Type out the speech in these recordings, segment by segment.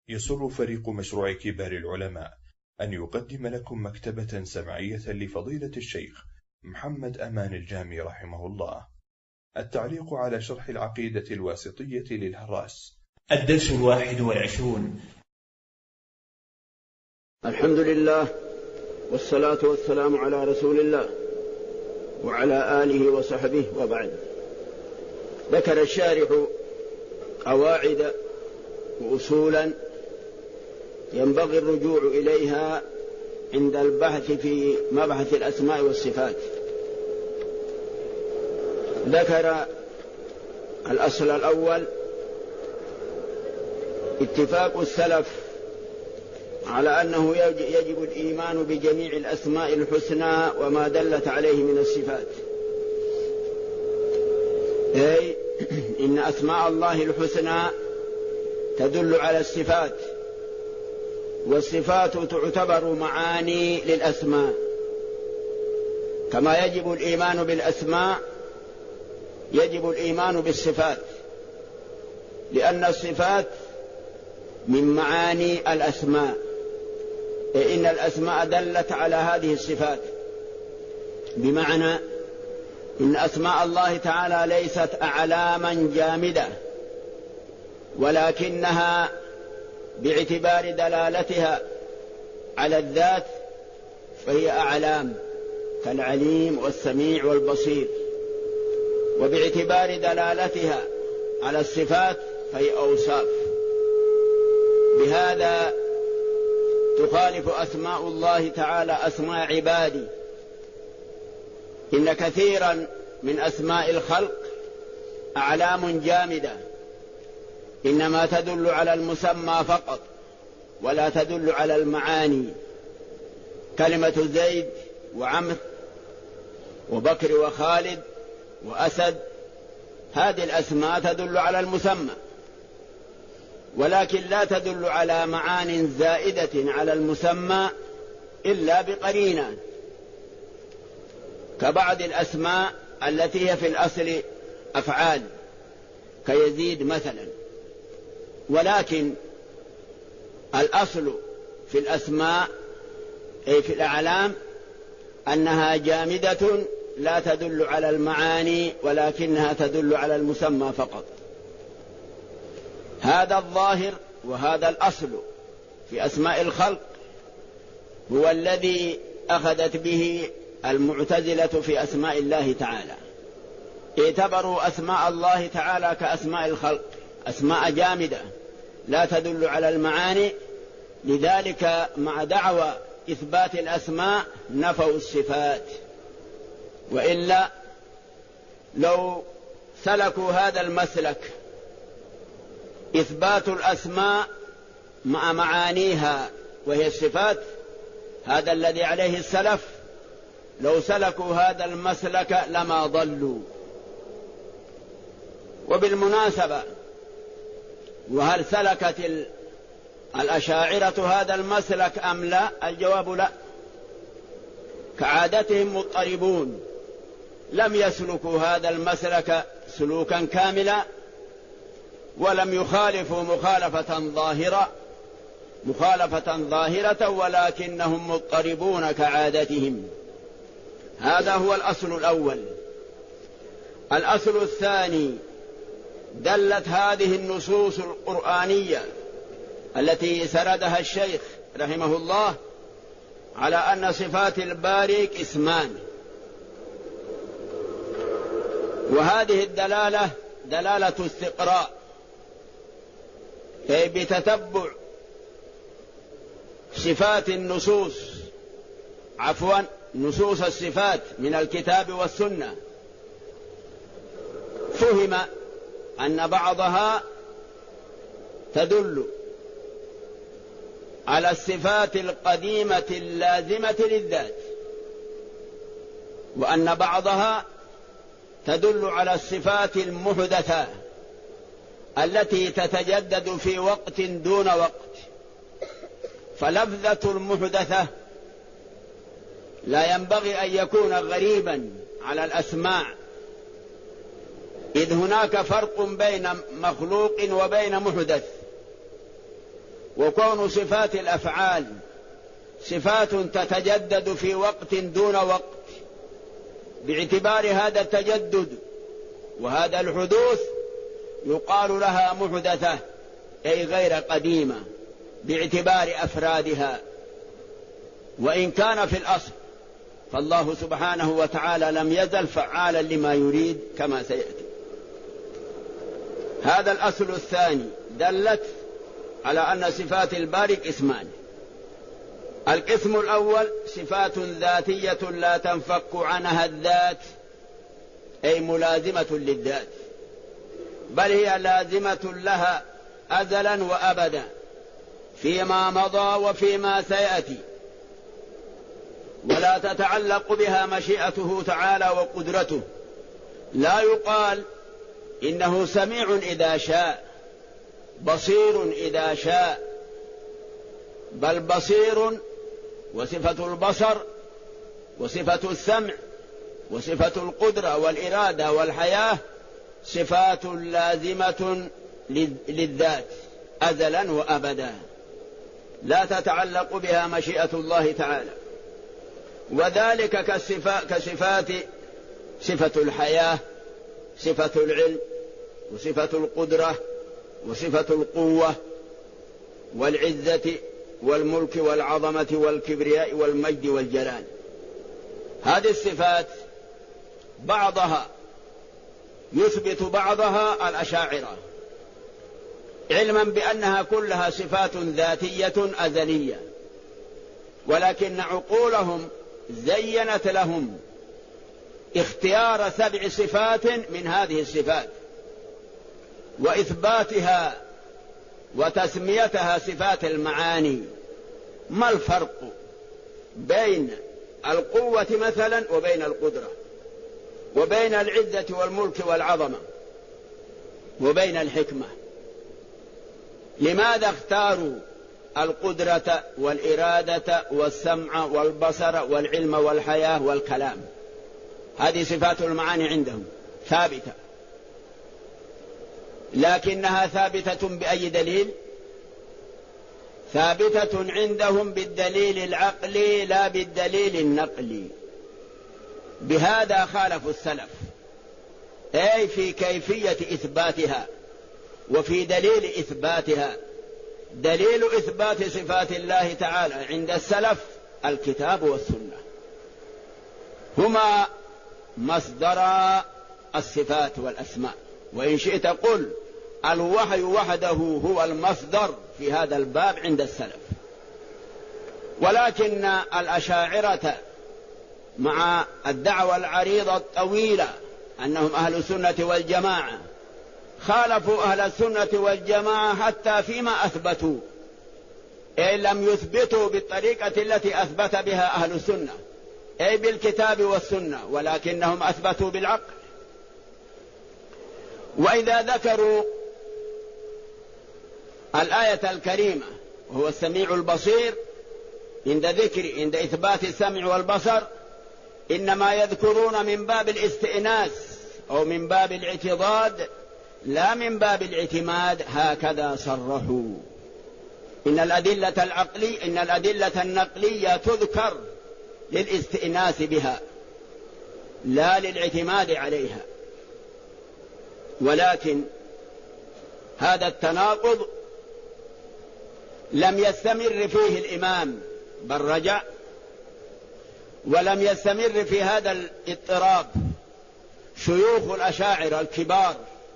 يسر فريق مشروع كبار العلماء أن يقدم لكم مكتبة سمعية لفضيلة الشيخ محمد أمان الجامي رحمه الله. التعليق على شرح العقيدة الواسطية للهراس. الدرس 21. الحمد لله والصلاة والسلام على رسول الله وعلى آله وصحبه وبعد. ذكر الشارح قواعد وأصولا ينبغي الرجوع إليها عند البحث في مبحث الأسماء والصفات. ذكر الأصل الأول اتفاق السلف على أنه يجب الإيمان بجميع الأسماء الحسنى وما دلت عليه من الصفات، أي إن أسماء الله الحسنى تدل على الصفات، والصفات تعتبر معاني للأسماء، كما يجب الإيمان بالأسماء يجب الإيمان بالصفات، لأن الصفات من معاني الأسماء، إن الأسماء دلت على هذه الصفات، بمعنى إن أسماء الله تعالى ليست أعلاما جامدة، ولكنها باعتبار دلالتها على الذات فهي أعلام كالعليم والسميع والبصير، وباعتبار دلالتها على الصفات فهي أوصاف. بهذا تخالف أسماء الله تعالى أسماء عبادي، إن كثيرا من أسماء الخلق أعلام جامدة إنما تدل على المسمى فقط ولا تدل على المعاني، كلمة زيد وعمر وبكر وخالد وأسد، هذه الأسماء تدل على المسمى، ولكن لا تدل على معان زائدة على المسمى إلا بقرينة، كبعض الأسماء التي هي في الأصل أفعال كيزيد مثلا، ولكن الأصل في الأسماء أي في الأعلام أنها جامدة لا تدل على المعاني ولكنها تدل على المسمى فقط. هذا الظاهر وهذا الأصل في أسماء الخلق هو الذي أخذت به المعتزلة في أسماء الله تعالى، اعتبروا أسماء الله تعالى كأسماء الخلق، أسماء جامدة لا تدل على المعاني، لذلك مع دعوى إثبات الأسماء نفوا الصفات. وإلا لو سلكوا هذا المسلك إثبات الأسماء مع معانيها وهي الصفات، هذا الذي عليه السلف، لو سلكوا هذا المسلك لما ضلوا. وبالمناسبة، وهل سلكت الأشاعرة هذا المسلك أم لا؟ الجواب لا، كعادتهم مضطربون، لم يسلكوا هذا المسلك سلوكا كاملا، ولم يخالفوا مخالفة ظاهرة، ولكنهم مضطربون كعادتهم. هذا هو الأصل الأول. الأصل الثاني، دلت هذه النصوص القرآنية التي سردها الشيخ رحمه الله على أن صفات الباري اسمان، وهذه الدلالة دلالة استقراء، أي بتتبع صفات نصوص الصفات من الكتاب والسنة، فهم أن بعضها تدل على الصفات القديمة اللازمة للذات، وأن بعضها تدل على الصفات المحدثة التي تتجدد في وقت دون وقت. فلفظة المحدثة لا ينبغي أن يكون غريبا على الأسماء، إذ هناك فرق بين مخلوق وبين محدث، وكون صفات الأفعال صفات تتجدد في وقت دون وقت، باعتبار هذا التجدد وهذا الحدوث يقال لها محدثة، أي غير قديمة باعتبار أفرادها. وإن كان في الأصل فالله سبحانه وتعالى لم يزل فعالا لما يريد كما سيأتي. هذا الأصل الثاني دلت على أن صفات الباري قسمان. القسم الأول صفات ذاتية لا تنفك عنها الذات، أي ملازمة للذات، بل هي لازمة لها أزلا وأبدا فيما مضى وفيما سيأتي، ولا تتعلق بها مشيئته تعالى وقدرته. لا يقال إنه سميع إذا شاء، بصير إذا شاء، بل بصير وصفة البصر وصفة السمع وصفة القدرة والإرادة والحياة صفات لازمة للذات أزلا وأبدا، لا تتعلق بها مشيئة الله تعالى. وذلك كصفات صفة الحياة، صفة العلم، وصفة القدرة، وصفة القوة والعزة والملك والعظمة والكبرياء والمجد والجلال. هذه الصفات بعضها يثبت بعضها الأشاعرة، علما بأنها كلها صفات ذاتية أزلية، ولكن عقولهم زينت لهم اختيار 7 صفات من هذه الصفات وإثباتها وتسميتها صفات المعاني. ما الفرق بين القوة مثلا وبين القدرة، وبين العزة والملك والعظمة، وبين الحكمة؟ لماذا اختاروا القدرة والإرادة والسمع والبصر والعلم والحياة والكلام؟ هذه صفات المعاني عندهم ثابتة، لكنها ثابتة بأي دليل؟ ثابتة عندهم بالدليل العقلي لا بالدليل النقلي. بهذا خالفوا السلف، أي في كيفية إثباتها وفي دليل إثباتها. دليل إثبات صفات الله تعالى عند السلف الكتاب والسنة، هما مصدر الصفات والأسماء. وإن شئت قل الوحي وحده هو المصدر في هذا الباب عند السلف. ولكن الأشاعرة مع الدعوة العريضة الطويلة أنهم أهل السنة والجماعة خالفوا أهل السنة والجماعة حتى فيما أثبتوا، أي لم يثبتوا بالطريقة التي أثبت بها أهل السنة، أي بالكتاب والسنة، ولكنهم أثبتوا بالعقل. وإذا ذكروا الآية الكريمة وهو السميع البصير عند إثبات السمع والبصر إنما يذكرون من باب الاستئناس أو من باب الاعتضاد لا من باب الاعتماد، هكذا صرحوا. إن الأدلة النقلية تذكر للاستئناس بها لا للاعتماد عليها. ولكن هذا التناقض لم يستمر فيه الإمام بل رجع، ولم يستمر في هذا الاضطراب شيوخ الأشاعرة الكبار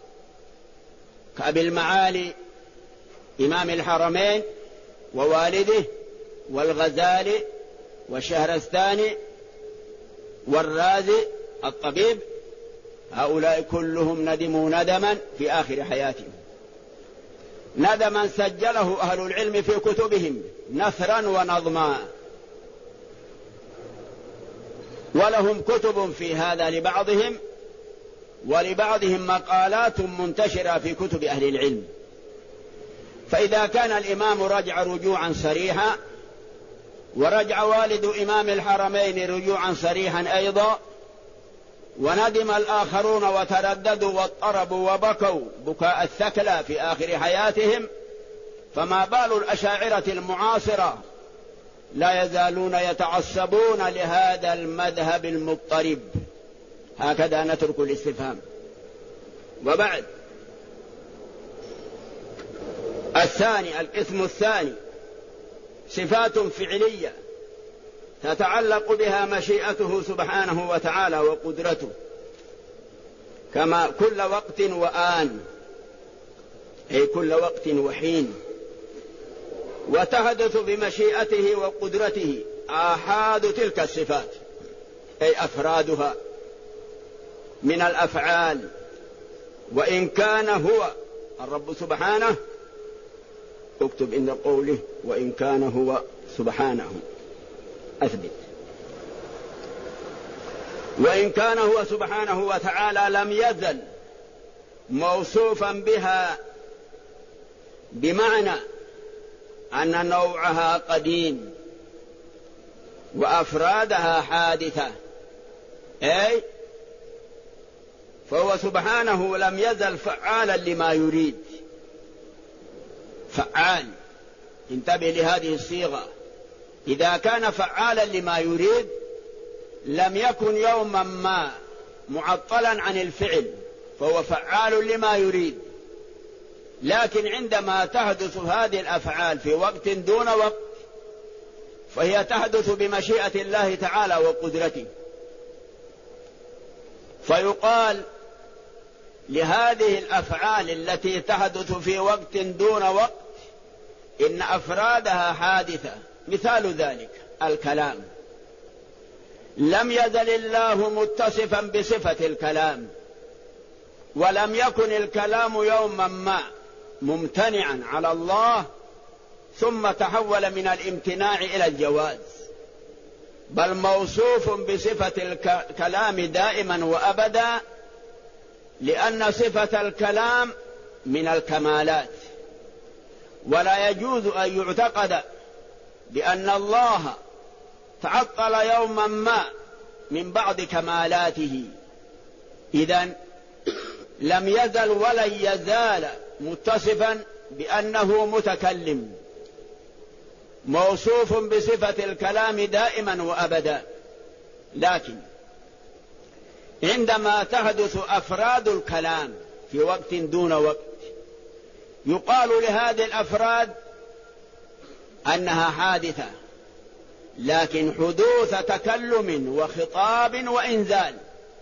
كأبي المعالي إمام الحرمين ووالده والغزالي والشهرستاني والرازي الطبيب. هؤلاء كلهم ندموا ندما في آخر حياتهم، ندما سجله أهل العلم في كتبهم نثرا ونظما، ولهم كتب في هذا لبعضهم، ولبعضهم مقالات منتشرة في كتب أهل العلم. فإذا كان الإمام رجع رجوعا صريحا، ورجع والد إمام الحرمين رجوعا صريحا أيضا، وندم الآخرون وترددوا واضطربوا وبكوا بكاء الثكلى في آخر حياتهم، فما بال الأشاعرة المعاصرة لا يزالون يتعصبون لهذا المذهب المضطرب. هكذا نترك الاستفهام. وبعد القسم الثاني صفات فعلية تتعلق بها مشيئته سبحانه وتعالى وقدرته، كما كل وقت وآن، أي كل وقت وحين، وتحدث بمشيئته وقدرته آحاد تلك الصفات، أي أفرادها من الأفعال. وإن كان هو الرب سبحانه، اكتب إن قوله وإن كان هو سبحانه، أثبت، وإن كان هو سبحانه وتعالى لم يزل موصوفا بها، بمعنى أن نوعها قديم وأفرادها حادثة، أي فهو سبحانه لم يزل فعالا لما يريد. فعال، انتبه لهذه الصيغة، إذا كان فعالا لما يريد لم يكن يوما ما معطلا عن الفعل، فهو فعال لما يريد. لكن عندما تحدث هذه الأفعال في وقت دون وقت فهي تحدث بمشيئة الله تعالى وقدرته، فيقال لهذه الأفعال التي تحدث في وقت دون وقت إن أفرادها حادثة. مثال ذلك الكلام، لم يزل الله متصفا بصفة الكلام، ولم يكن الكلام يوما ما ممتنعا على الله ثم تحول من الامتناع إلى الجواز، بل موصوف بصفة الكلام دائما وأبدا، لأن صفة الكلام من الكمالات، ولا يجوز أن يعتقد بأن الله تعطل يوما ما من بعض كمالاته. إذن لم يزل ولن يزال متصفا بأنه متكلم، موصوف بصفة الكلام دائما وأبدا. لكن عندما تحدث أفراد الكلام في وقت دون وقت يقال لهذه الأفراد أنها حادثة، لكن حدوث تكلم وخطاب وإنزال.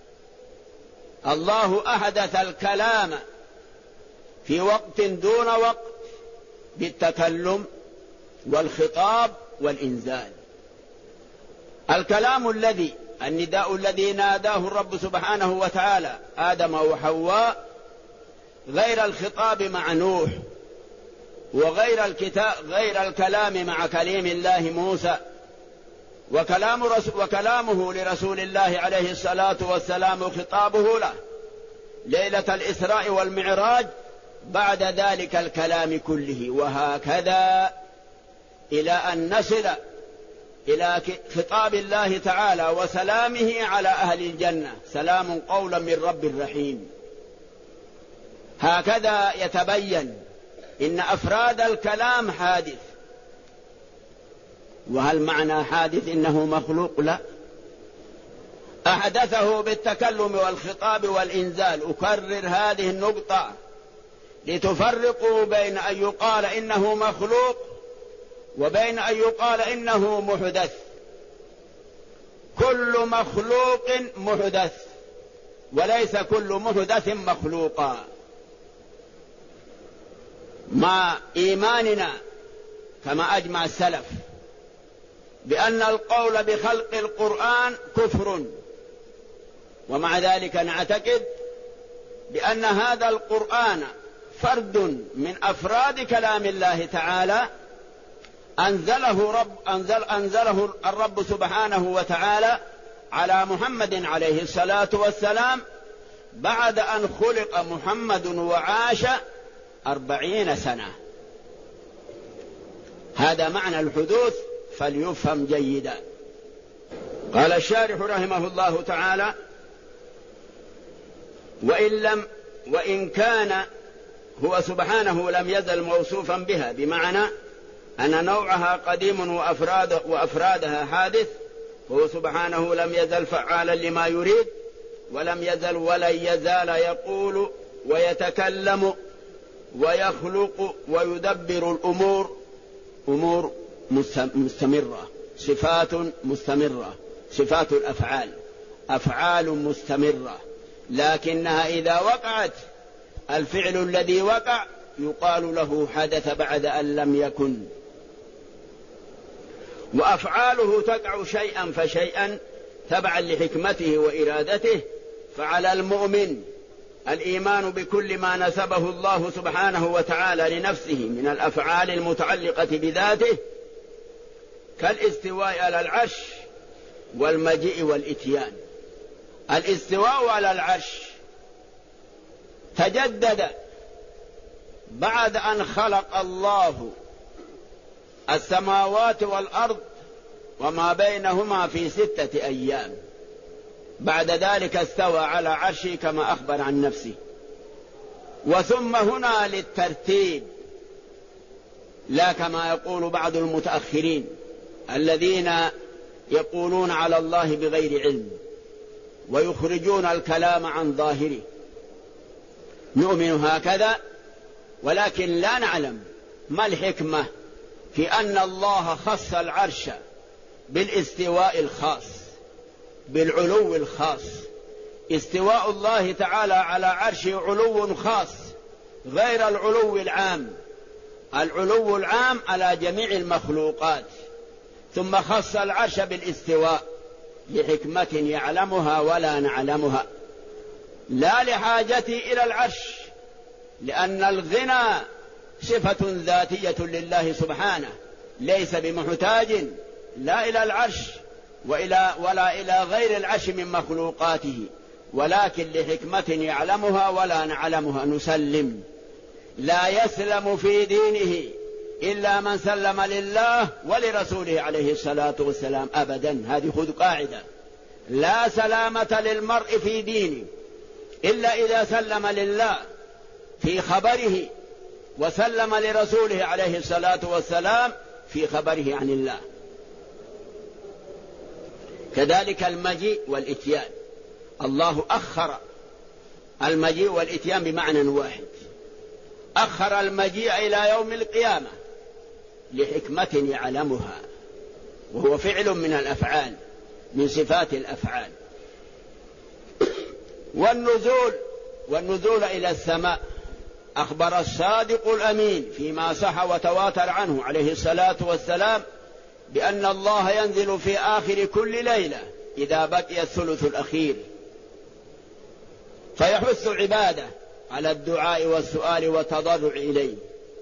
الله أحدث الكلام في وقت دون وقت بالتكلم والخطاب والإنزال. الكلام النداء الذي ناداه الرب سبحانه وتعالى آدم وحواء غير الخطاب مع نوح، غير الكلام مع كليم الله موسى، وكلامه لرسول الله عليه الصلاة والسلام خطابه له ليلة الإسراء والمعراج بعد ذلك الكلام كله. وهكذا إلى أن نصل إلى خطاب الله تعالى وسلامه على أهل الجنة، سلام قولا من رب رحيم. هكذا يتبين إن أفراد الكلام حادث. وهل معنى حادث إنه مخلوق؟ لا، أحدثه بالتكلم والخطاب والإنزال. أكرر هذه النقطة لتفرقوا بين أن يقال إنه مخلوق وبين أن يقال إنه محدث. كل مخلوق محدث، وليس كل محدث مخلوقا. مع إيماننا كما أجمع السلف بأن القول بخلق القرآن كفر، ومع ذلك نعتقد بأن هذا القرآن فرد من أفراد كلام الله تعالى أنزله الرب سبحانه وتعالى على محمد عليه الصلاة والسلام بعد أن خلق محمد وعاش 40 سنة. هذا معنى الحدوث فليفهم جيدا. قال الشارح رحمه الله تعالى: وإن كان هو سبحانه لم يزل موصوفا بها، بمعنى أن نوعها قديم وأفرادها حادث. هو سبحانه لم يزل فعالا لما يريد، ولم يزل ولن يزال يقول ويتكلم ويخلق ويدبر الأمور، أمور مستمرة، صفات مستمرة، صفات الأفعال أفعال مستمرة، لكنها إذا وقعت الفعل الذي وقع يقال له حدث بعد أن لم يكن. وأفعاله تقع شيئا فشيئا تبعا لحكمته وإرادته. فعلى المؤمن الإيمان بكل ما نسبه الله سبحانه وتعالى لنفسه من الأفعال المتعلقة بذاته، كالاستواء على العرش والمجيء والإتيان. الاستواء على العرش تجدد بعد أن خلق الله السماوات والأرض وما بينهما في 6 أيام، بعد ذلك استوى على عرشه كما أخبر عن نفسه. وثم هنا للترتيب، لا كما يقول بعض المتأخرين الذين يقولون على الله بغير علم ويخرجون الكلام عن ظاهره. نؤمن هكذا، ولكن لا نعلم ما الحكمة في أن الله خص العرش بالاستواء الخاص، بالعلو الخاص. استواء الله تعالى على عرشه علو خاص غير العلو العام. العلو العام على جميع المخلوقات، ثم خص العرش بالاستواء لحكمة يعلمها ولا نعلمها، لا لحاجتي إلى العرش، لأن الغنى صفة ذاتية لله سبحانه، ليس بمحتاج لا إلى العرش ولا إلى غير العرش من مخلوقاته، ولكن لحكمة يعلمها ولا نعلمها نسلم. لا يسلم في دينه إلا من سلم لله ولرسوله عليه الصلاة والسلام أبدا. هذه خذ قاعدة: لا سلامة للمرء في دينه إلا إذا سلم لله في خبره وسلم لرسوله عليه الصلاة والسلام في خبره عن الله. كذلك المجيء والإتيان، الله أخر المجيء والإتيان بمعنى واحد، أخر المجيء إلى يوم القيامة لحكمة يعلمها، وهو فعل من الأفعال، من صفات الأفعال. والنزول إلى السماء، أخبر الصادق الأمين فيما صح وتواتر عنه عليه الصلاة والسلام بأن الله ينزل في آخر كل ليلة إذا بقي الثلث الأخير، فيحث عباده على الدعاء والسؤال والتضرع إليه.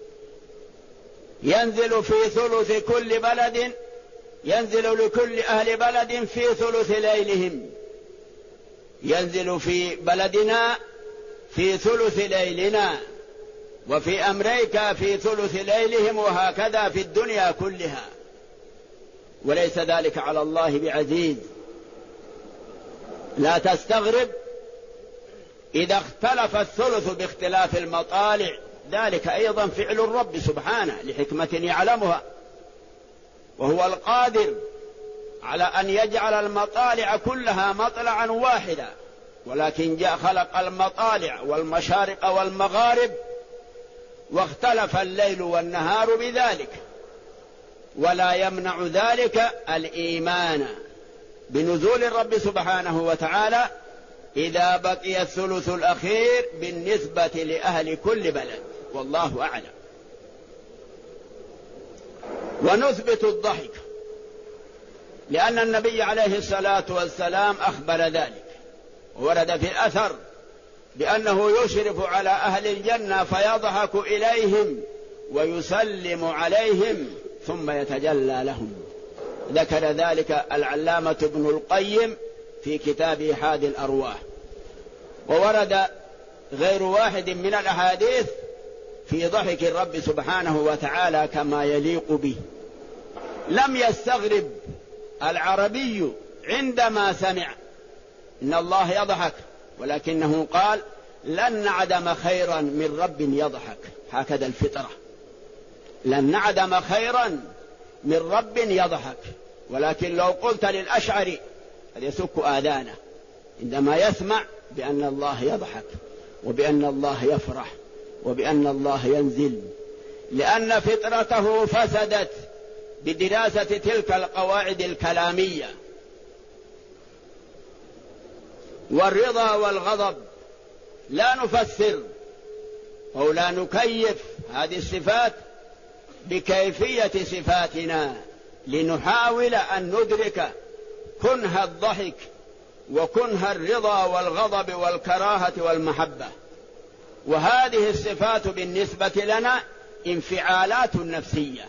ينزل في ثلث كل بلد، ينزل لكل أهل بلد في ثلث ليلهم، ينزل في بلدنا في ثلث ليلنا، وفي أمريكا في ثلث ليلهم، وهكذا في الدنيا كلها، وليس ذلك على الله بعزيز. لا تستغرب إذا اختلف الثلث باختلاف المطالع، ذلك أيضا فعل الرب سبحانه لحكمة يعلمها، وهو القادر على أن يجعل المطالع كلها مطلعا واحدا، ولكن جاء خلق المطالع والمشارق والمغارب واختلف الليل والنهار بذلك، ولا يمنع ذلك الإيمان بنزول الرب سبحانه وتعالى إذا بقي الثلث الأخير بالنسبة لأهل كل بلد، والله أعلم. ونثبت الضحك لأن النبي عليه الصلاة والسلام أخبر ذلك، ورد في الأثر بأنه يشرف على أهل الجنة فيضحك إليهم ويسلم عليهم ثم يتجلى لهم. ذكر ذلك العلامة ابن القيم في كتابه حادي الأرواح. وورد غير واحد من الأحاديث في ضحك الرب سبحانه وتعالى كما يليق به. لم يستغرب العربي عندما سمع إن الله يضحك، ولكنه قال: لن نعدم خيرا من رب يضحك، هكذا الفطرة، لن نعدم خيرا من رب يضحك. ولكن لو قلت للأشعري قد يسك آذانه عندما يسمع بأن الله يضحك وبأن الله يفرح وبأن الله ينزل، لأن فطرته فسدت بدراسة تلك القواعد الكلامية. والرضا والغضب لا نفسر أو لا نكيف هذه الصفات بكيفية صفاتنا، لنحاول أن ندرك كنه الضحك وكنه الرضا والغضب والكراهة والمحبة. وهذه الصفات بالنسبة لنا انفعالات نفسية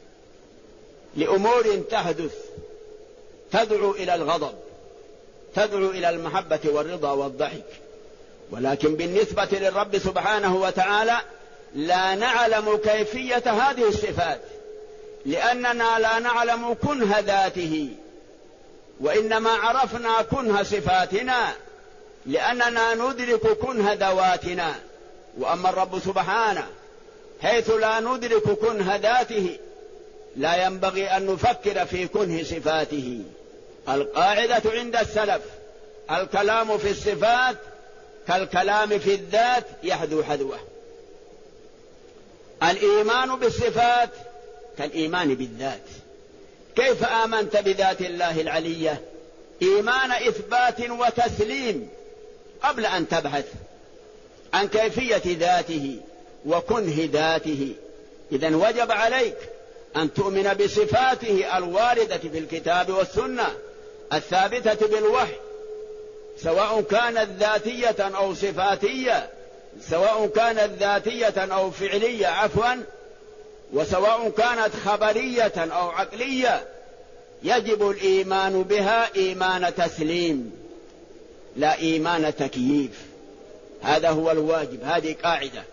لأمور تحدث تدعو إلى الغضب، تدعو إلى المحبة والرضا والضحك. ولكن بالنسبة للرب سبحانه وتعالى لا نعلم كيفية هذه الصفات، لأننا لا نعلم كنه ذاته، وإنما عرفنا كنه صفاتنا لأننا ندرك كنه ذواتنا. وأما الرب سبحانه حيث لا ندرك كنه ذاته لا ينبغي أن نفكر في كنه صفاته. القاعدة عند السلف: الكلام في الصفات كالكلام في الذات يحذو حذوه. الإيمان بالصفات كالإيمان بالذات. كيف آمنت بذات الله العلية؟ إيمان إثبات وتسليم قبل أن تبحث عن كيفية ذاته وكنه ذاته. إذن وجب عليك أن تؤمن بصفاته الواردة في الكتاب والسنة الثابتة بالوحي، سواء كانت ذاتية أو صفاتية، سواء كانت ذاتية أو فعلية وسواء كانت خبرية أو عقلية. يجب الإيمان بها إيمان تسليم لا إيمان تكييف. هذا هو الواجب، هذه قاعدة.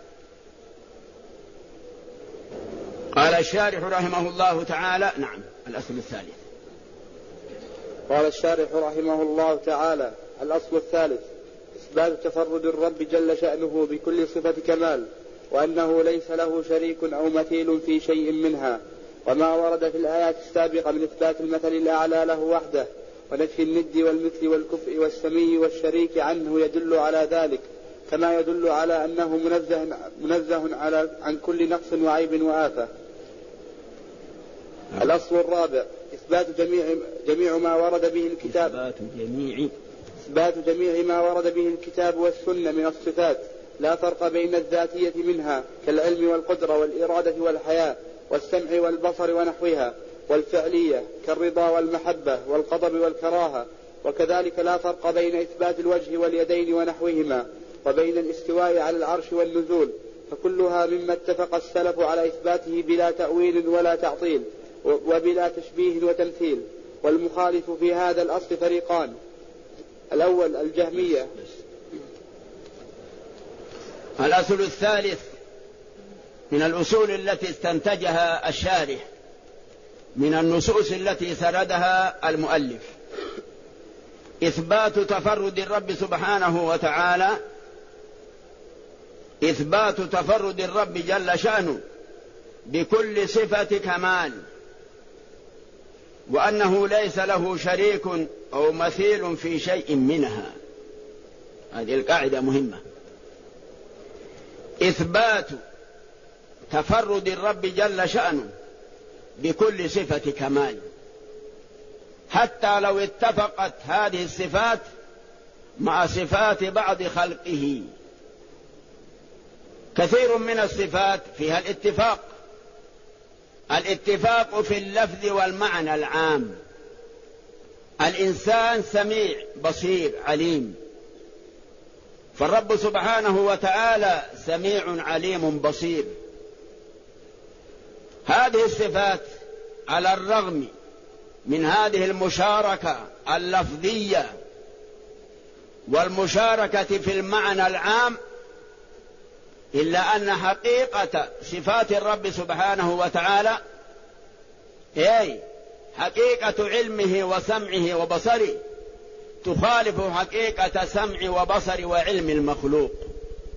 قال الشارح رحمه الله تعالى: نعم، الأصل الثالث. قال الشارح رحمه الله تعالى: الأصل الثالث إثبات تفرد الرب جل شأنه بكل صفة كمال، وأنه ليس له شريك أو مثيل في شيء منها، وما ورد في الآيات السابقة من إثبات المثل الأعلى له وحده ونفي الند والمثل والكفء والسمي والشريك عنه يدل على ذلك، كما يدل على أنه منزه عن كل نقص وعيب وآفة. الأصل الرابع إثبات جميع ما ورد به الكتاب، إثبات جميع ما ورد به الكتاب والسنة من الصفات، لا فرق بين الذاتية منها كالعلم والقدرة والإرادة والحياة والسمع والبصر ونحوها، والفعلية كالرضا والمحبة والغضب والكراهة. وكذلك لا فرق بين إثبات الوجه واليدين ونحوهما وبين الاستواء على العرش والنزول، فكلها مما اتفق السلف على إثباته بلا تأويل ولا تعطيل وبلا تشبيه وتمثيل. والمخالف في هذا الأصل فريقان: الأول الجهمية. الأصل الثالث من الأصول التي استنتجها الشارح من النصوص التي سردها المؤلف إثبات تفرد الرب سبحانه وتعالى، إثبات تفرد الرب جل شأنه بكل صفة كمال، وأنه ليس له شريك أو مثيل في شيء منها. هذه القاعدة مهمة. إثبات تفرد الرب جل شأنه بكل صفة كمال، حتى لو اتفقت هذه الصفات مع صفات بعض خلقه. كثير من الصفات فيها الاتفاق في اللفظ والمعنى العام. الإنسان سميع بصير عليم، فالرب سبحانه وتعالى سميع عليم بصير. هذه الصفات على الرغم من هذه المشاركة اللفظية والمشاركة في المعنى العام، إلا أن حقيقة صفات الرب سبحانه وتعالى حقيقة علمه وسمعه وبصره تخالف حقيقة سمع وبصر وعلم المخلوق.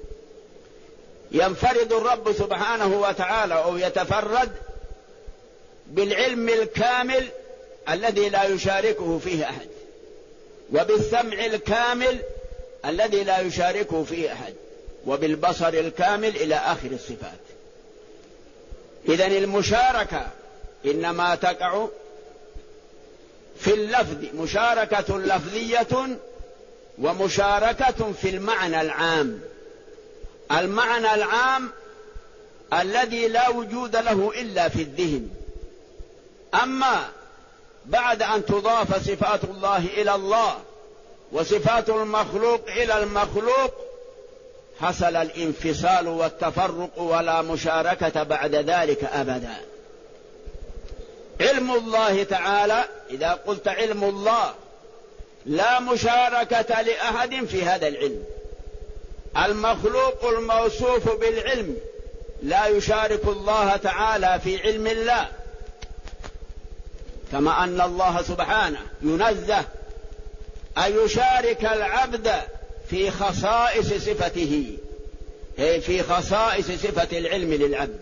ينفرد الرب سبحانه وتعالى أو يتفرد بالعلم الكامل الذي لا يشاركه فيه أحد، وبالسمع الكامل الذي لا يشاركه فيه أحد، وبالبصر الكامل إلى آخر الصفات. إذن المشاركة إنما تقع في اللفظ، مشاركة لفظية ومشاركة في المعنى العام. المعنى العام الذي لا وجود له إلا في الذهن. أما بعد أن تضاف صفات الله إلى الله وصفات المخلوق إلى المخلوق حصل الانفصال والتفرق، ولا مشاركة بعد ذلك أبدا. علم الله تعالى، إذا قلت علم الله لا مشاركة لأحد في هذا العلم. المخلوق الموصوف بالعلم لا يشارك الله تعالى في علم الله، كما أن الله سبحانه ينزه أن يشارك العبد في خصائص صفته، في خصائص صفة العلم للعبد.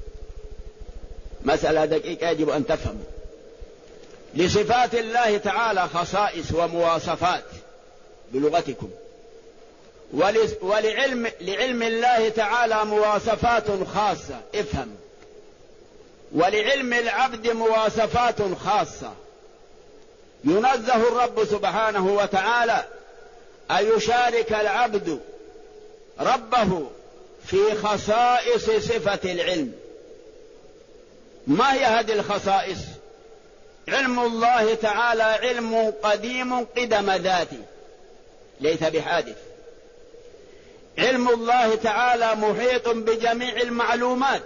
مسألة دقيقة يجب أن تفهم. لصفات الله تعالى خصائص ومواصفات بلغتكم، لعلم الله تعالى مواصفات خاصة، افهم. ولعلم العبد مواصفات خاصة. ينزه الرب سبحانه وتعالى أن يشارك العبد ربه في خصائص صفة العلم. ما هي هذه الخصائص؟ علم الله تعالى علم قديم قدم ذاته، ليس بحادث. علم الله تعالى محيط بجميع المعلومات.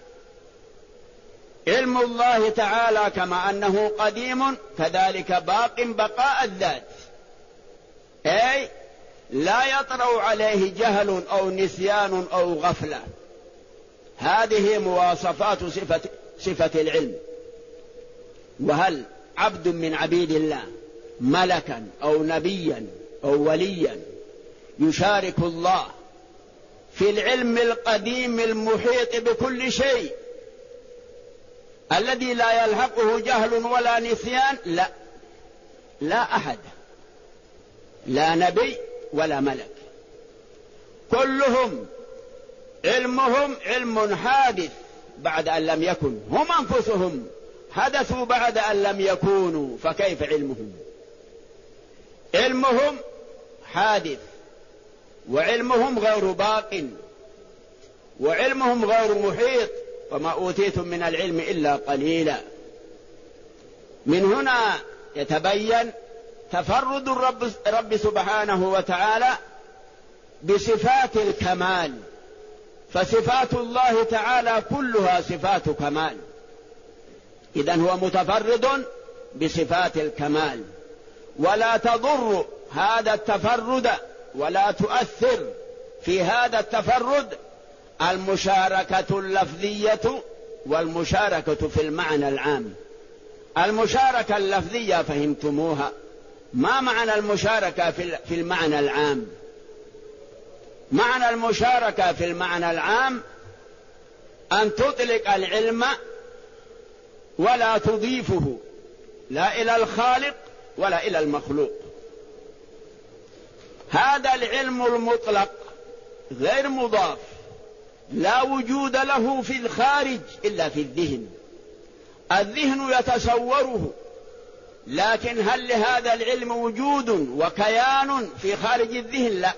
علم الله تعالى كما أنه قديم كذلك باق بقاء الذات، أي لا يطرأ عليه جهل أو نسيان أو غفلة. هذه مواصفات صفة العلم. وهل عبد من عبيد الله ملكا أو نبيا أو وليا يشارك الله في العلم القديم المحيط بكل شيء الذي لا يلحقه جهل ولا نسيان؟ لا، لا أحد، لا نبي ولا ملك. كلهم علمهم علم حادث بعد أن لم يكن. هم أنفسهم حدثوا بعد أن لم يكونوا، فكيف علمهم؟ علمهم حادث، وعلمهم غير باق، وعلمهم غير محيط. وما أوتيتم من العلم إلا قليلا. من هنا يتبين تفرد الرب سبحانه وتعالى بصفات الكمال. فصفات الله تعالى كلها صفات كمال، إذن هو متفرد بصفات الكمال. ولا تضر هذا التفرد ولا تؤثر في هذا التفرد المشاركة اللفظية والمشاركة في المعنى العام. المشاركة اللفظية فهمتموها. ما معنى المشاركة في المعنى العام؟ معنى المشاركة في المعنى العام أن تطلق العلم ولا تضيفه لا إلى الخالق ولا إلى المخلوق. هذا العلم المطلق غير مضاف، لا وجود له في الخارج إلا في الذهن. الذهن يتصوره، لكن هل لهذا العلم وجود وكيان في خارج الذهن؟ لا.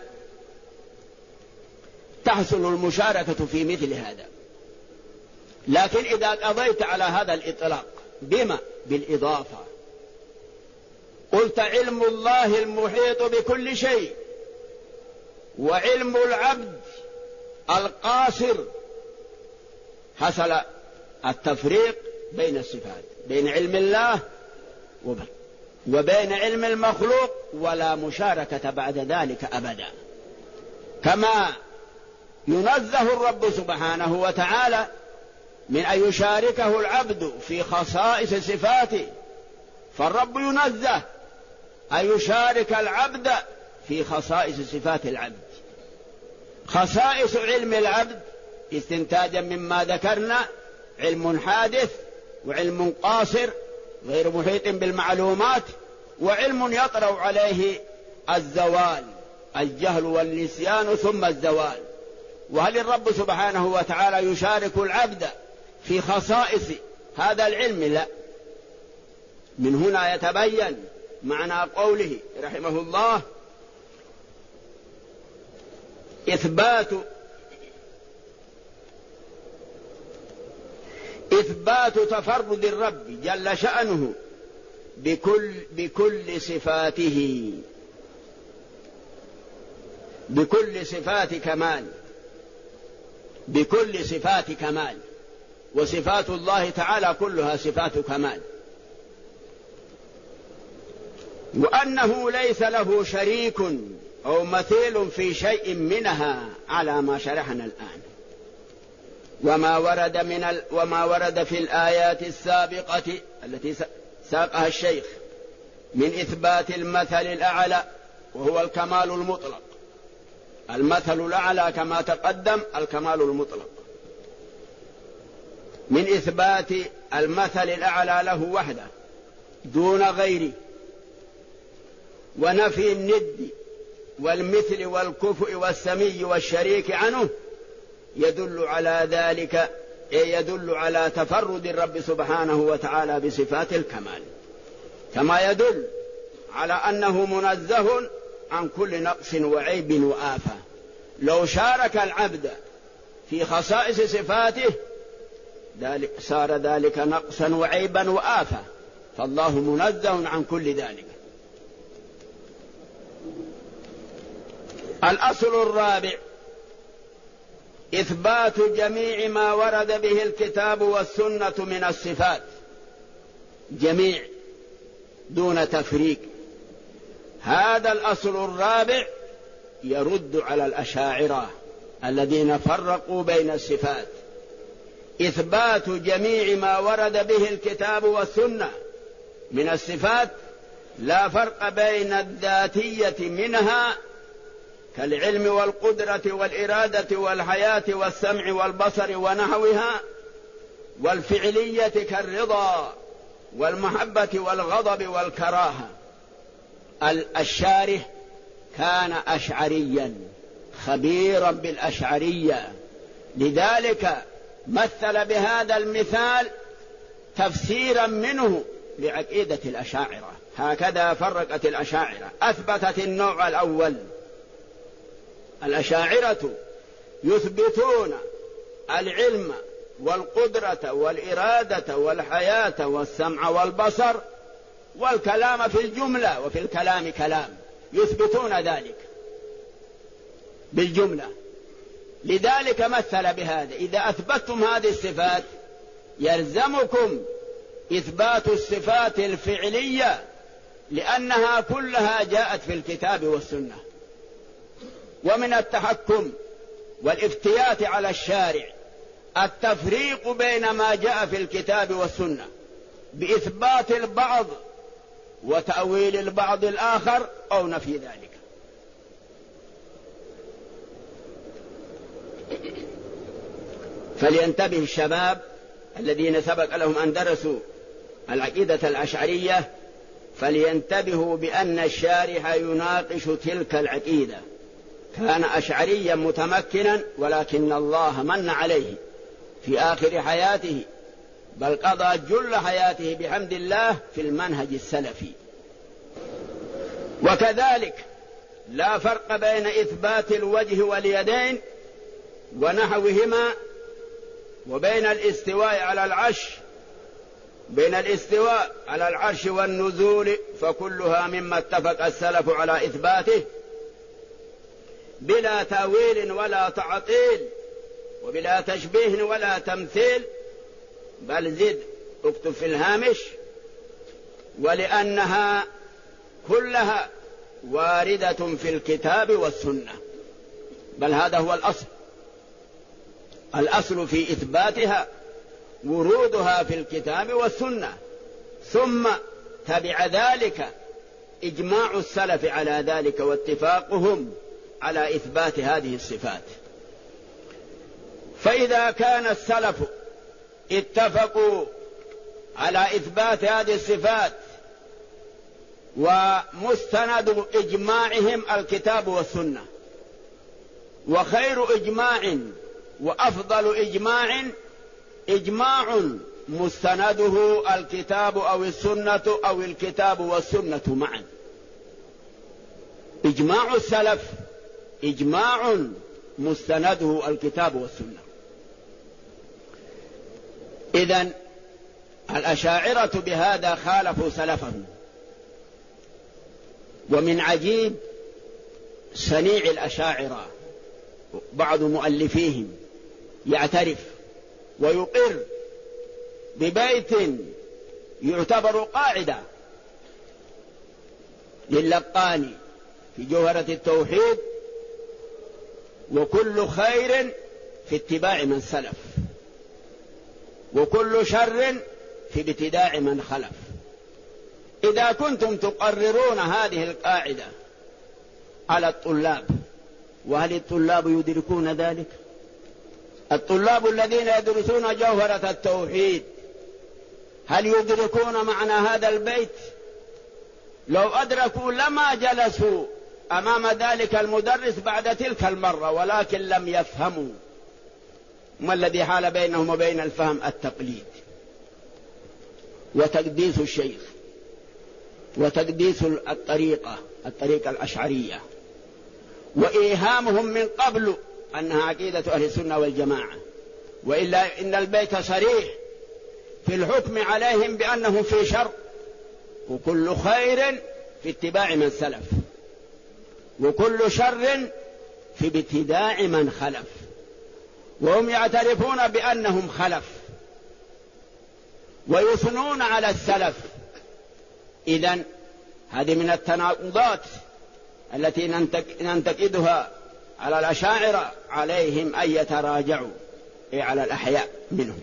تحصل المشاركة في مثل هذا. لكن إذا قضيت على هذا الإطلاق بما؟ بالإضافة. قلت علم الله المحيط بكل شيء، وعلم العبد القاصر. حصل التفريق بين الصفات، بين علم الله وبين علم المخلوق، ولا مشاركة بعد ذلك أبدا. كما ينزه الرب سبحانه وتعالى من أن يشاركه العبد في خصائص صفاته، فالرب ينزه أن يشارك العبد في خصائص صفات العبد. خصائص علم العبد استنتاجا مما ذكرنا: علم حادث، وعلم قاصر غير محيط بالمعلومات، وعلم يطرأ عليه الزوال، الجهل والنسيان ثم الزوال. وهل الرب سبحانه وتعالى يشارك العبد في خصائص هذا العلم؟ لا. من هنا يتبين معنى قوله رحمه الله: إثبات تفرد الرب جل شأنه بكل صفاته، بكل صفات كمال، بكل صفات كمال. وصفات الله تعالى كلها صفات كمال، وأنه ليس له شريك أو مثيل في شيء منها على ما شرحنا الآن. وما ورد في الآيات السابقة التي ساقها الشيخ من إثبات المثل الأعلى، وهو الكمال المطلق. المثل الأعلى كما تقدم الكمال المطلق، من إثبات المثل الأعلى له وحده دون غيره، ونفي الند والمثل والكفء والسمي والشريك عنه، يدل على ذلك، يدل على تفرد الرب سبحانه وتعالى بصفات الكمال، كما يدل على أنه منزه عن كل نقص وعيب وآفة. لو شارك العبد في خصائص صفاته صار ذلك نقصا وعيبا وآفة، فالله منزه عن كل ذلك. الأصل الرابع: إثبات جميع ما ورد به الكتاب والسنة من الصفات، جميع دون تفريق. هذا الأصل الرابع يرد على الأشاعرة الذين فرقوا بين الصفات. إثبات جميع ما ورد به الكتاب والسنة من الصفات، لا فرق بين الذاتية منها كالعلم والقدرة والإرادة والحياة والسمع والبصر ونحوها، والفعلية كالرضا والمحبة والغضب والكراهة. الشارح كان أشعريا خبيرا بالأشعرية، لذلك مثل بهذا المثال تفسيرا منه لعقيدة الأشاعرة. هكذا فرقت الأشاعرة، أثبتت النوع الأول. الأشاعرة يثبتون العلم والقدرة والإرادة والحياة والسمع والبصر والكلام في الجملة، وفي الكلام كلام، يثبتون ذلك بالجملة. لذلك مثل بهذا: إذا أثبتتم هذه الصفات يلزمكم إثبات الصفات الفعلية، لأنها كلها جاءت في الكتاب والسنة. ومن التحكم والافتيات على الشارع التفريق بين ما جاء في الكتاب والسنة بإثبات البعض وتأويل البعض الآخر أو نفي ذلك. فلينتبه الشباب الذين سبق لهم أن درسوا العقيدة الأشعرية، فلينتبهوا بأن الشارح يناقش تلك العقيدة. كان أشعريا متمكنا، ولكن الله من عليه في آخر حياته، بل قضى جل حياته بحمد الله في المنهج السلفي. وكذلك لا فرق بين إثبات الوجه واليدين ونحوهما وبين الاستواء على العرش، بين الاستواء على العرش والنزول، فكلها مما اتفق السلف على إثباته بلا تأويل ولا تعطيل وبلا تشبيه ولا تمثيل. بل زد اكتب في الهامش: ولأنها كلها واردة في الكتاب والسنة. بل هذا هو الأصل، الأصل في إثباتها ورودها في الكتاب والسنة، ثم تبع ذلك إجماع السلف على ذلك واتفاقهم على إثبات هذه الصفات. فإذا كان السلف اتفقوا على إثبات هذه الصفات ومستند إجماعهم الكتاب والسنة، وخير إجماع وأفضل إجماع مستنده الكتاب أو السنة أو الكتاب والسنة معا. إجماع السلف إجماع مستنده الكتاب والسنة. إذن الأشاعرة بهذا خالفوا سلفهم. ومن عجيب صنيع الأشاعرة بعض مؤلفيهم يعترف ويقر ببيت يعتبر قاعدة لللقاني في جوهرة التوحيد: وكل خير في اتباع من سلف، وكل شر في ابتداع من خلف. إذا كنتم تقررون هذه القاعدة على الطلاب، وهل الطلاب يدركون ذلك؟ الطلاب الذين يدرسون جوهرة التوحيد هل يدركون معنى هذا البيت؟ لو أدركوا لما جلسوا أمام ذلك المدرس بعد تلك المرة، ولكن لم يفهموا. ما الذي حال بينهم وبين الفهم؟ التقليد وتقديس الشيخ وتقديس الطريقة الأشعرية، وإيهامهم من قبل أنها عقيدة أهل السنة والجماعة. وإلا إن البيت صريح في الحكم عليهم بأنهم في شر، وكل خير في اتباع من سلف، وكل شر في ابتداع من خلف، وهم يعترفون بأنهم خلف ويثنون على السلف. إذن هذه من التناقضات التي ننتقدها على الأشاعرة، عليهم أن يتراجعوا على الأحياء منهم.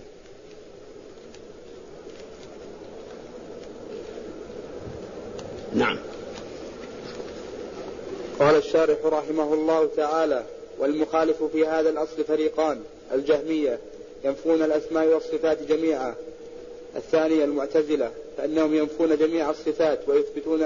نعم. قال الشارح رحمه الله تعالى: والمخالف في هذا الأصل فريقان: الجهمية ينفون الأسماء والصفات جميعا، الثانية المعتزلة فإنهم ينفون جميع الصفات ويثبتون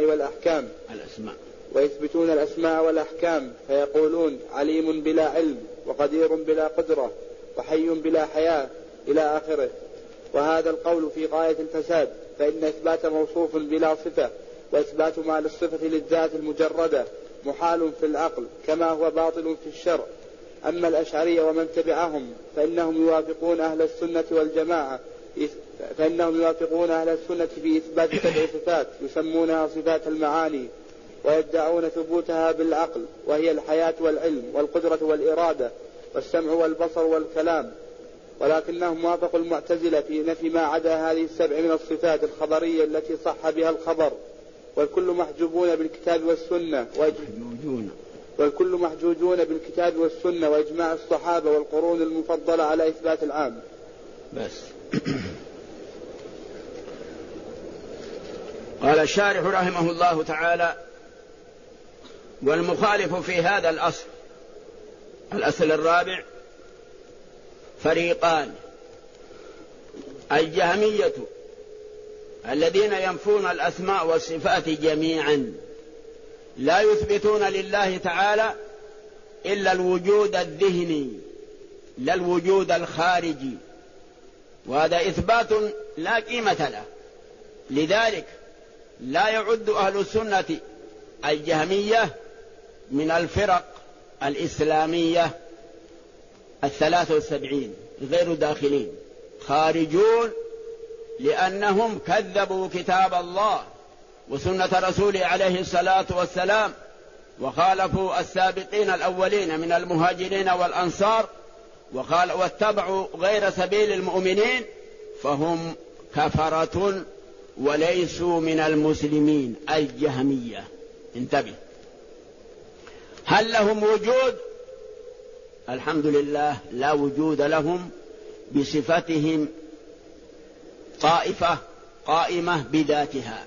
الأسماء والأحكام فيقولون: عليم بلا علم، وقدير بلا قدرة، وحي بلا حياة، إلى آخره. وهذا القول في غاية الفساد، فإن إثبات موصوف بلا صفة وإثبات ما للصفة للذات المجردة محال في العقل كما هو باطل في الشرع. أما الأشعرية ومن تبعهم فإنهم يوافقون أهل السنة والجماعة في إثبات 7 صفات يسمونها صفات المعاني، ويدعون ثبوتها بالعقل، وهي الحياة والعلم والقدرة والإرادة والسمع والبصر والكلام. ولكنهم وافقوا المعتزلة في نفي ما عدا هذه 7 من الصفات الخبرية التي صح بها الخبر، والكل محجوبون بالكتاب والسنة وإجماع الصحابة والقرون المفضلة على إثبات العام. بس. قال الشارح رحمه الله تعالى: والمخالف في هذا الأصل الرابع فريقان: الجهمية الذين ينفون الأسماء والصفات جميعا، لا يثبتون لله تعالى إلا الوجود الذهني لا الوجود الخارجي، وهذا إثبات لا قيمة له. لذلك لا يعد أهل السنة الجهمية من الفرق الإسلامية 73 غير داخلين، خارجون، لأنهم كذبوا كتاب الله وسنة رسوله عليه الصلاة والسلام، وخالفوا السابقين الأولين من المهاجرين والأنصار، واتبعوا غير سبيل المؤمنين، فهم كفرة وليسوا من المسلمين. الجهمية انتبه. هل لهم وجود؟ الحمد لله لا وجود لهم بصفتهم، طائفة قائمة بذاتها،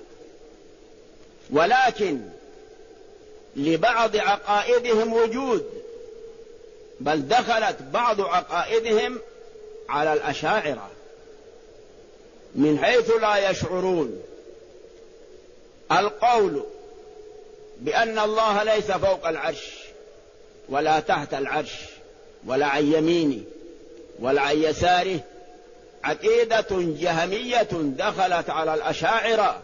ولكن لبعض عقائدهم وجود بل دخلت بعض عقائدهم على الأشاعرة من حيث لا يشعرون. القول بأن الله ليس فوق العرش ولا تحت العرش ولا عن يمينه ولا عن يساره عقيدة جهمية دخلت على الأشاعرة،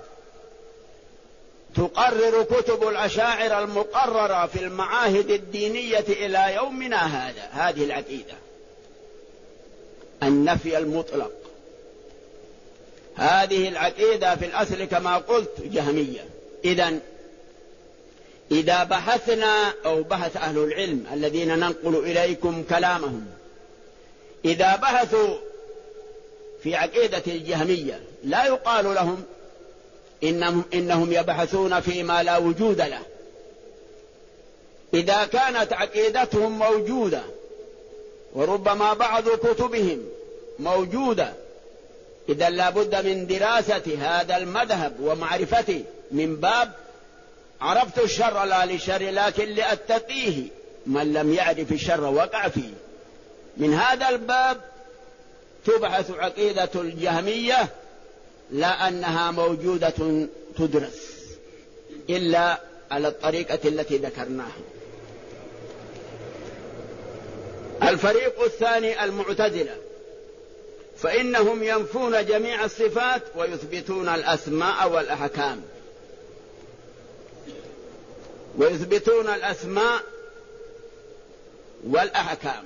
تقرر كتب الأشاعرة المقررة في المعاهد الدينية إلى يومنا هذا هذه العقيدة، النفي المطلق. هذه العقيدة في الأصل كما قلت جهمية. إذا بحثنا أو بحث أهل العلم الذين ننقل إليكم كلامهم، إذا بحثوا في عقيدة الجهمية لا يقال لهم إنهم يبحثون فيما لا وجود له. إذا كانت عقيدتهم موجودة وربما بعض كتبهم موجودة، إذا لا بد من دراسة هذا المذهب ومعرفته من باب عرفت الشر لا لشر لكن لأتقيه، من لم يعرف الشر وقع فيه. من هذا الباب تبحث عقيدة الجهمية، لا أنها موجودة تدرس إلا على الطريقة التي ذكرناها. الفريق الثاني المعتزلة، فإنهم ينفون جميع الصفات ويثبتون الأسماء والأحكام، ويثبتون الأسماء والأحكام.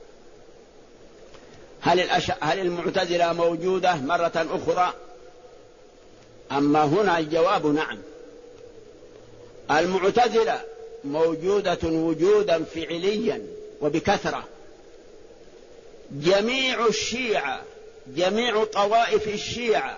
هل المعتزلة موجودة مرة أخرى؟ أما هنا الجواب نعم، المعتزلة موجودة وجودا فعليا وبكثرة. جميع الشيعة، جميع طوائف الشيعة،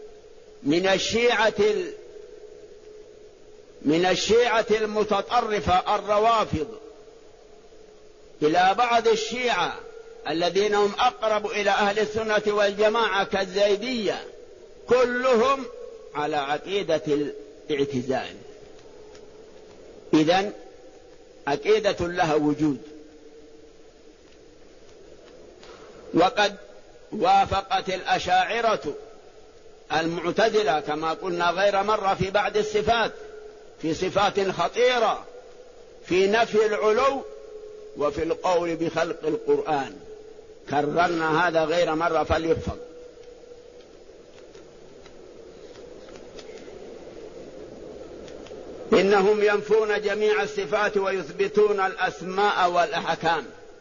من الشيعة المتطرفة الروافض إلى بعض الشيعة الذين هم أقرب إلى أهل السنة والجماعة كالزيدية، كلهم على عقيدة الاعتزال. إذن عقيدة لها وجود. وقد وافقت الأشاعرة المعتزلة كما قلنا غير مرة في بعض الصفات، في صفات خطيرة، في نفي العلو وفي القول بخلق القرآن. كررنا هذا غير مرة فليحفظ. إنهم ينفون جميع الصفات ويثبتون الأسماء والأحكام،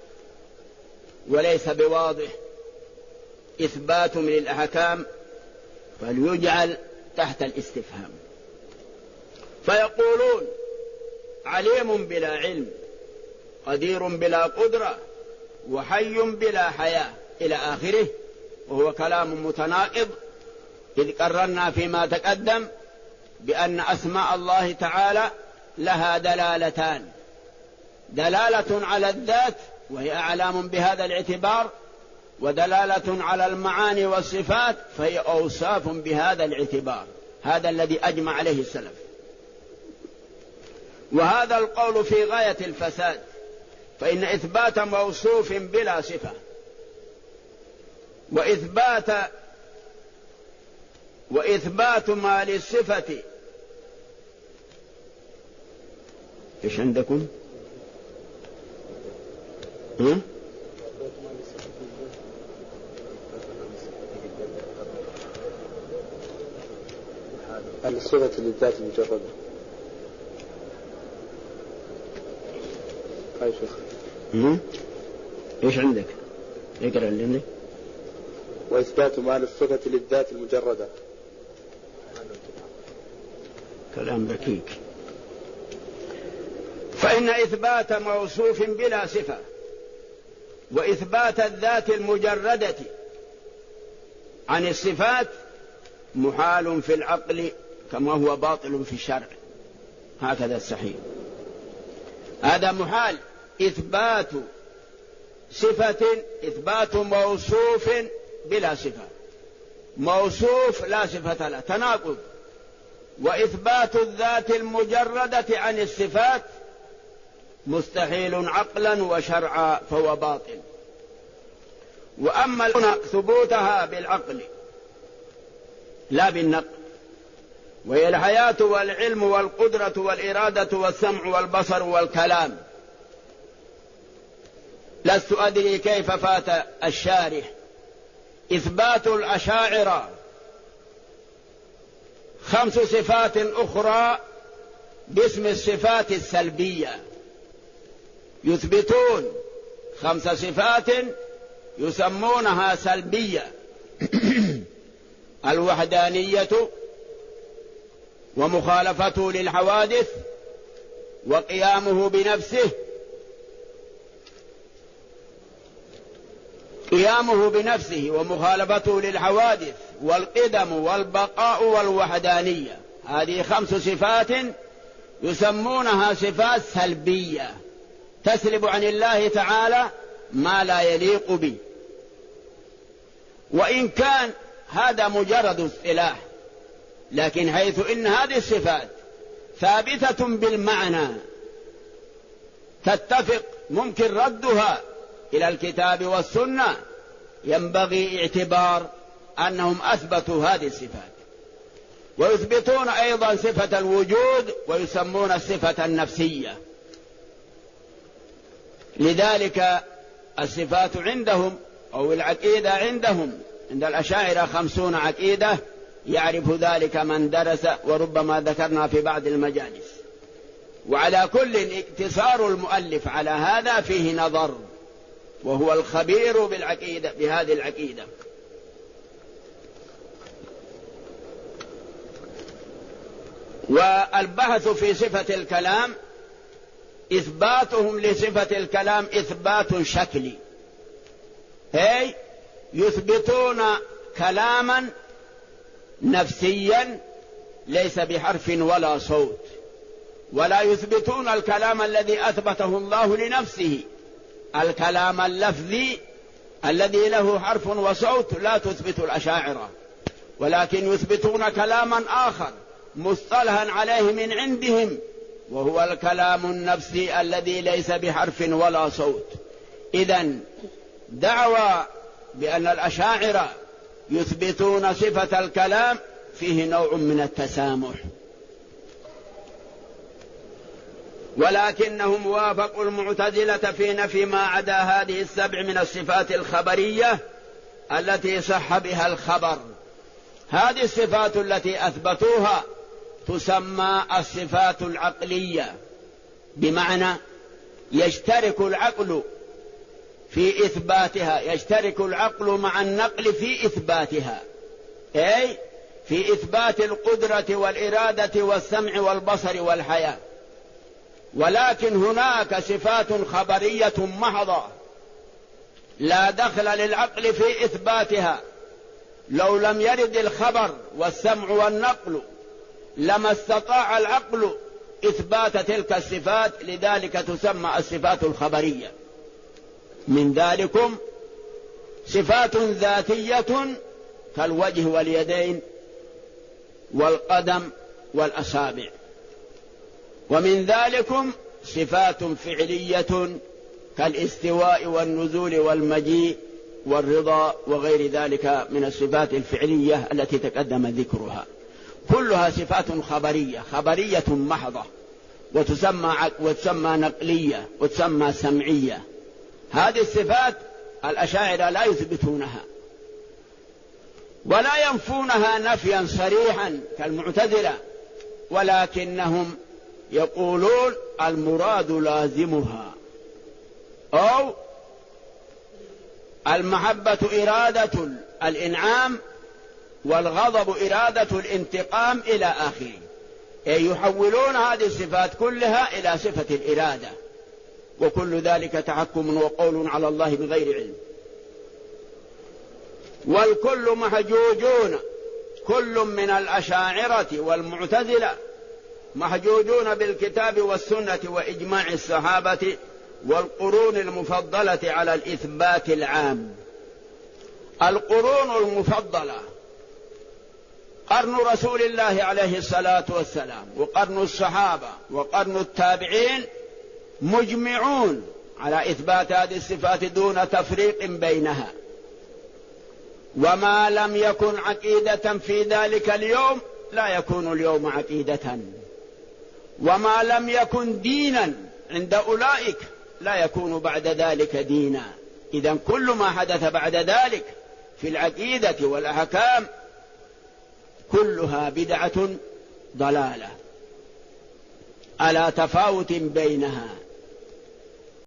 وليس بواضح إثبات للأحكام فليجعل تحت الاستفهام. فيقولون عليم بلا علم، قدير بلا قدرة، وحي بلا حياة إلى آخره، وهو كلام متناقض، إذ قررنا فيما تقدم بأن أسماء الله تعالى لها دلالتان: دلالة على الذات وهي أعلام بهذا الاعتبار، ودلالة على المعاني والصفات فهي أوصاف بهذا الاعتبار. هذا الذي أجمع عليه السلف. وهذا القول في غاية الفساد، فإن إثبات موصوف بلا صفة وإثبات ما للصفة. إيش عندكم؟ الصفة للذات المجردة. أي شيخ. إيش عندك؟ اقرأ اللي عندك. وإثبات ما للصفة للذات المجردة. كلام ركيك. فإن إثبات موصوف بلا صفة وإثبات الذات المجردة عن الصفات محال في العقل كما هو باطل في الشرع. هكذا الصحيح. هذا محال، إثبات صفة، إثبات موصوف بلا صفة، موصوف لا صفة له، تناقض. وإثبات الذات المجردة عن الصفات مستحيل عقلا وشرعا فهو باطل. وأما ثبوتها بالعقل لا بالنقل، وهي الحياة والعلم والقدرة والإرادة والسمع والبصر والكلام. لست أدري كيف فات الشارح إثبات الأشاعرة 5 صفات أخرى باسم الصفات السلبية، يثبتون 5 صفات يسمونها سلبية: الوحدانية، ومخالفته للحوادث، وقيامه بنفسه، ومخالفته للحوادث، والقدم والبقاء والوحدانية. هذه 5 صفات يسمونها صفات سلبية تسلب عن الله تعالى ما لا يليق به. وإن كان هذا مجرد اصطلاح، لكن حيث إن هذه الصفات ثابتة بالمعنى تتفق، ممكن ردها إلى الكتاب والسنة، ينبغي اعتبار أنهم أثبتوا هذه الصفات. ويثبتون أيضا صفة الوجود ويسمون الصفة النفسية. لذلك الصفات عندهم أو العقيدة عندهم عند الأشاعرة 50 عقيدة، يعرف ذلك من درس، وربما ذكرنا في بعض المجالس. وعلى كل اقتصار المؤلف على هذا فيه نظر، وهو الخبير بالعقيدة بهذه العقيدة. والبحث في صفة الكلام، إثباتهم لصفة الكلام إثبات شكلي، أي يثبتون كلاما نفسيا ليس بحرف ولا صوت، ولا يثبتون الكلام الذي أثبته الله لنفسه. الكلام اللفظي الذي له حرف وصوت لا تثبت الأشاعرة، ولكن يثبتون كلاما آخر مصطلحا عليه من عندهم، وهو الكلام النفسي الذي ليس بحرف ولا صوت. إذن دعوى بأن الأشاعرة يثبتون صفة الكلام فيه نوع من التسامح، ولكنهم وافقوا المعتزلة في نفي ما عدا هذه 7 من الصفات الخبرية التي صح بها الخبر. هذه الصفات التي أثبتوها تسمى الصفات العقلية، بمعنى يشترك العقل في إثباتها، يشترك العقل مع النقل في إثباتها، أي في إثبات القدرة والإرادة والسمع والبصر والحياة. ولكن هناك صفات خبرية محضة لا دخل للعقل في إثباتها، لو لم يرد الخبر والسمع والنقل لما استطاع العقل إثبات تلك الصفات، لذلك تسمى الصفات الخبرية. من ذلكم صفات ذاتية كالوجه واليدين والقدم والأصابع، ومن ذلكم صفات فعلية كالاستواء والنزول والمجيء والرضا وغير ذلك من الصفات الفعلية التي تقدم ذكرها. كلها صفات خبرية محضة، وتسمى نقلية وتسمى سمعية. هذه الصفات الأشاعرة لا يثبتونها ولا ينفونها نفيا صريحا كالمعتزلة، ولكنهم يقولون المراد لازمها، أو المحبة إرادة الإنعام والغضب إرادة الانتقام إلى آخره. أي يحولون هذه الصفات كلها إلى صفة الإرادة، وكل ذلك تحكم وقول على الله بغير علم. والكل محجوجون، كل من الأشاعرة والمعتزلة محجوجون بالكتاب والسنة وإجماع الصحابة والقرون المفضلة على الإثبات العام. القرون المفضلة قرن رسول الله عليه الصلاة والسلام، وقرن الصحابة، وقرن التابعين، مجمعون على إثبات هذه الصفات دون تفريق بينها. وما لم يكن عقيدة في ذلك اليوم لا يكون اليوم عقيدة، وما لم يكن دينا عند أولئك لا يكون بعد ذلك دينا. إذن كل ما حدث بعد ذلك في العقيدة والأحكام كلها بدعة ضلالة على تفاوت بينها.